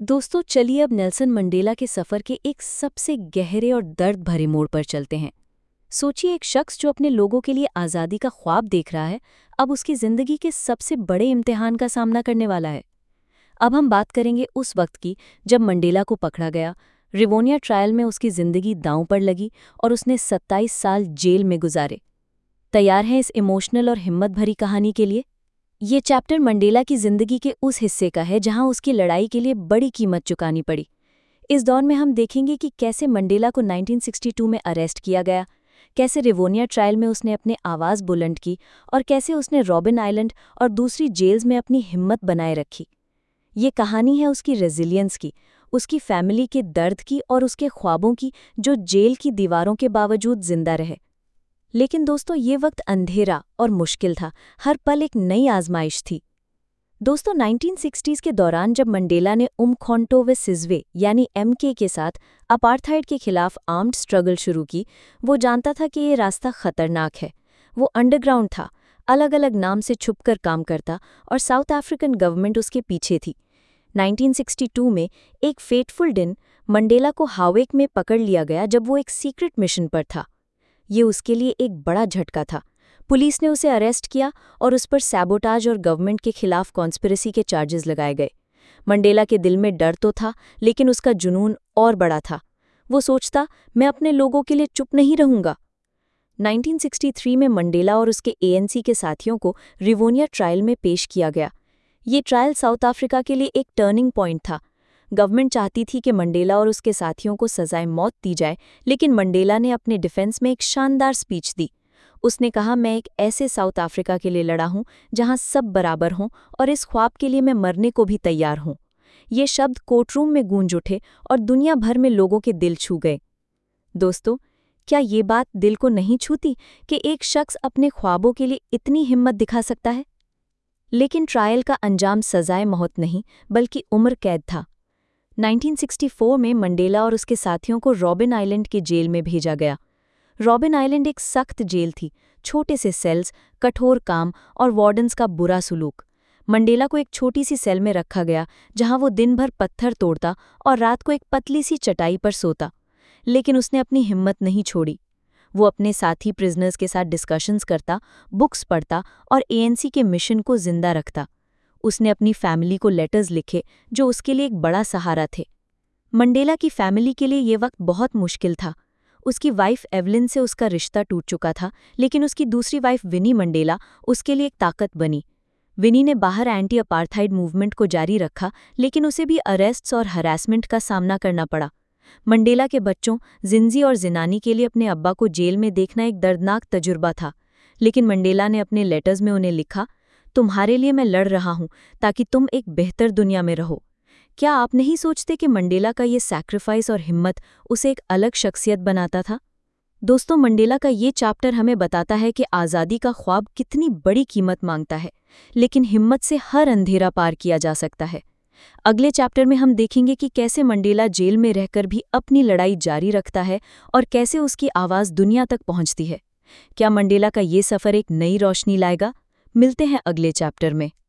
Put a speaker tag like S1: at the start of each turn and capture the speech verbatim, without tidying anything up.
S1: दोस्तों चलिए अब नेल्सन मंडेला के सफ़र के एक सबसे गहरे और दर्द भरे मोड़ पर चलते हैं। सोचिए एक शख्स जो अपने लोगों के लिए आज़ादी का ख्वाब देख रहा है, अब उसकी ज़िंदगी के सबसे बड़े इम्तिहान का सामना करने वाला है। अब हम बात करेंगे उस वक्त की जब मंडेला को पकड़ा गया, रिवोनिया ट्रायल में उसकी ज़िंदगी दांव पर लगी और उसने सत्ताईस साल जेल में गुजारे। तैयार हैं इस इमोशनल और हिम्मत भरी कहानी के लिए? ये चैप्टर मंडेला की ज़िंदगी के उस हिस्से का है जहां उसकी लड़ाई के लिए बड़ी कीमत चुकानी पड़ी। इस दौर में हम देखेंगे कि कैसे मंडेला को नाइनटीन सिक्सटी टू में अरेस्ट किया गया, कैसे रिवोनिया ट्रायल में उसने अपने आवाज़ बुलंद की और कैसे उसने रॉबिन आइलैंड और दूसरी जेल्स में अपनी हिम्मत बनाए रखी। ये कहानी है उसकी रेजिलियंस की, उसकी फैमिली के दर्द की और उसके ख्वाबों की जो जेल की दीवारों के बावजूद जिंदा रहे। लेकिन दोस्तों ये वक्त अंधेरा और मुश्किल था, हर पल एक नई आजमाइश थी। दोस्तों नाइनटीन सिक्सटीज़ के दौरान जब मंडेला ने उमखोंटो व सिज़वे यानी एमके के साथ अपार्थाइड के खिलाफ आर्म्ड स्ट्रगल शुरू की, वो जानता था कि ये रास्ता खतरनाक है। वो अंडरग्राउंड था, अलग अलग नाम से छुपकर काम करता और साउथ अफ्रीकन गवर्नमेंट उसके पीछे थी। नाइनटीन सिक्सटी टू में एक फेटफुल दिन मंडेला को हावेक में पकड़ लिया गया जब वो एक सीक्रेट मिशन पर था। ये उसके लिए एक बड़ा झटका था। पुलिस ने उसे अरेस्ट किया और उस पर सैबोटाज और गवर्नमेंट के खिलाफ कॉन्स्पिरेसी के चार्जेस लगाए गए। मंडेला के दिल में डर तो था, लेकिन उसका जुनून और बड़ा था। वो सोचता, मैं अपने लोगों के लिए चुप नहीं रहूंगा। नाइनटीन सिक्सटी थ्री में मंडेला और उसके एएनसी के साथियों को रिवोनिया ट्रायल में पेश किया गया। ये ट्रायल साउथ अफ्रीका के लिए एक टर्निंग पॉइंट था। गवर्नमेंट चाहती थी कि मंडेला और उसके साथियों को सजाए मौत दी जाए, लेकिन मंडेला ने अपने डिफेंस में एक शानदार स्पीच दी। उसने कहा, मैं एक ऐसे साउथ अफ्रीका के लिए लड़ा हूं जहां सब बराबर हों और इस ख्वाब के लिए मैं मरने को भी तैयार हूं। ये शब्द कोर्टरूम में गूंज उठे और दुनिया भर में लोगों के दिल छू गए। दोस्तों, क्या ये बात दिल को नहीं छूती कि एक शख्स अपने ख्वाबों के लिए इतनी हिम्मत दिखा सकता है? लेकिन ट्रायल का अंजाम सजाए मौत नहीं, बल्कि उम्र कैद था। नाइनटीन सिक्सटी फोर में मंडेला और उसके साथियों को रॉबिन आइलैंड के जेल में भेजा गया। रॉबिन आइलैंड एक सख्त जेल थी, छोटे से सेल्स, कठोर काम और वार्डन्स का बुरा सुलूक। मंडेला को एक छोटी सी सेल में रखा गया जहां वो दिन भर पत्थर तोड़ता और रात को एक पतली सी चटाई पर सोता। लेकिन उसने अपनी हिम्मत नहीं छोड़ी। वो अपने साथी प्रिजनर्स के साथ डिस्कशंस करता, बुक्स पढ़ता और एएनसी के मिशन को जिंदा रखता। उसने अपनी फैमिली को लेटर्स लिखे जो उसके लिए एक बड़ा सहारा थे। मंडेला की फैमिली के लिए ये वक्त बहुत मुश्किल था। उसकी वाइफ एवलिन से उसका रिश्ता टूट चुका था, लेकिन उसकी दूसरी वाइफ विनी मंडेला उसके लिए एक ताकत बनी। विनी ने बाहर एंटी अपार्थाइड मूवमेंट को जारी रखा, लेकिन उसे भी अरेस्ट्स और हरासमेंट का सामना करना पड़ा। मंडेला के बच्चों जिंजी और जिनानी के लिए अपने अब्बा को जेल में देखना एक दर्दनाक तजुर्बा था, लेकिन मंडेला ने अपने लेटर्स में उन्हें लिखा, तुम्हारे लिए मैं लड़ रहा हूं ताकि तुम एक बेहतर दुनिया में रहो। क्या आप नहीं सोचते कि मंडेला का ये सैक्रिफाइस और हिम्मत उसे एक अलग शख्सियत बनाता था? दोस्तों, मंडेला का ये चैप्टर हमें बताता है कि आज़ादी का ख्वाब कितनी बड़ी कीमत मांगता है, लेकिन हिम्मत से हर अंधेरा पार किया जा सकता है। अगले चैप्टर में हम देखेंगे कि कैसे मंडेला जेल में रहकर भी अपनी लड़ाई जारी रखता है और कैसे उसकी आवाज़ दुनिया तक पहुंचती है। क्या मंडेला का ये सफ़र एक नई रोशनी लाएगा? मिलते हैं अगले चैप्टर में।